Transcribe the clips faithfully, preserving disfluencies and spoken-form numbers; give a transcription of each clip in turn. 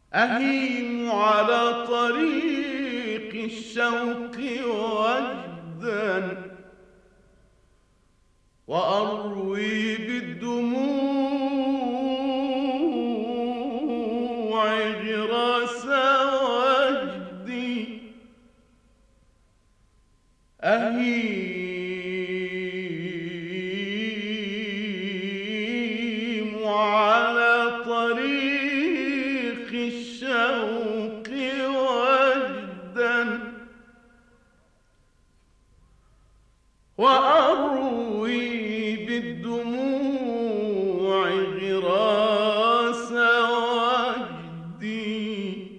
أهيم على طريق الشوق وجدا، وأروي بالدموع غراس وجدي. أهيم على طريق الشوق وجدا، وأروي بالدموع غراس وجدي،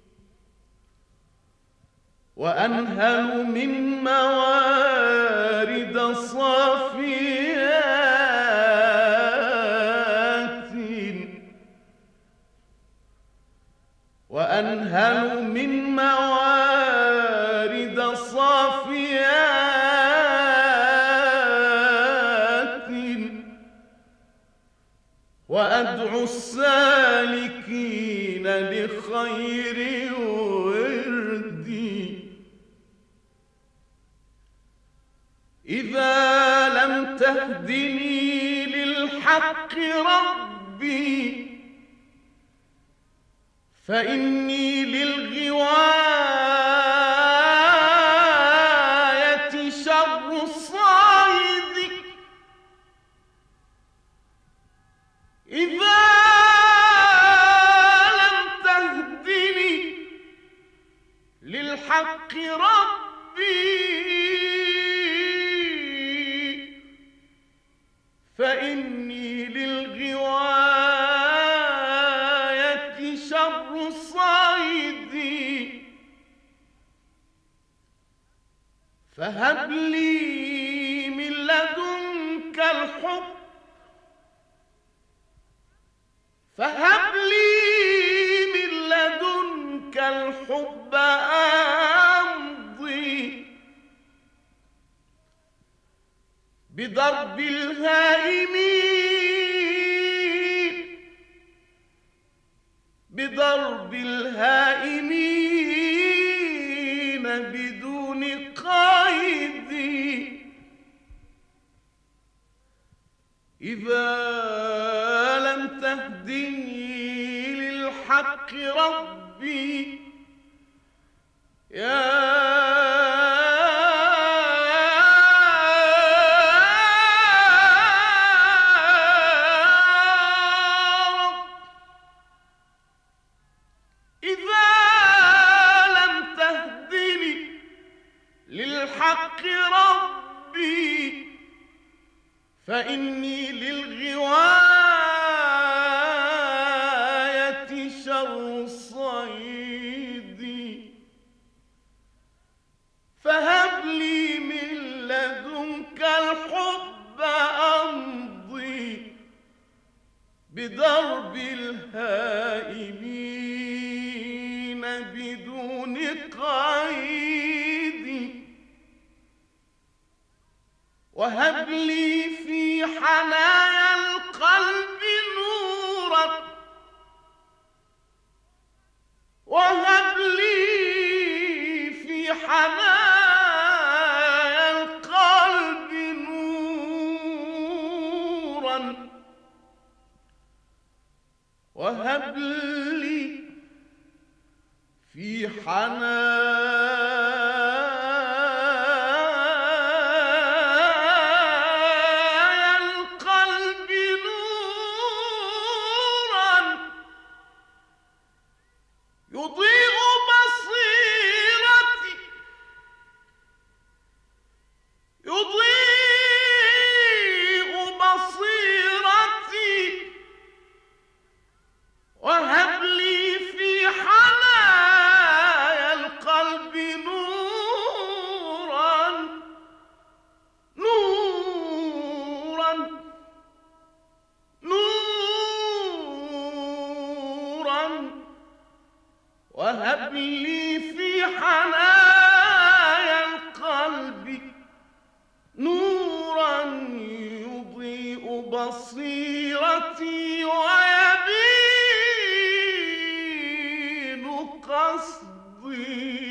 وأنهل من موارد صافيات، وأنهل من موارد صافيات، وأدعو السالكين لخير وردي. إذا لم تهدني للحق ربي، فإني للغواية شر الصائد. إذا لم تهدني للحق ربي، فإني للغواية شر الصيد. فهب لي من لدنك الحب، فهب لي من لدنك الحب أمضي بضرب الهائمين، بضرب الهائمين بدون قيد. إذا لم تهدني للحق ربي يا للحق ربي، فإني للغواية شر الصيد. فهب لي من لدنك الحب أمضي بضرب الهائمين بدون قيد. وهب لي في حنايا القلب نورا، وهب لي في حنايا القلب نورا، وهب لي في حنايا يضيء بصيرتي، يضيء بصيرتي. وهب لي في حنايا القلب نورا، نورا، نورا. وهب لي في حنايا القلب نورا يضيء بصيرتي ويبيد قصدي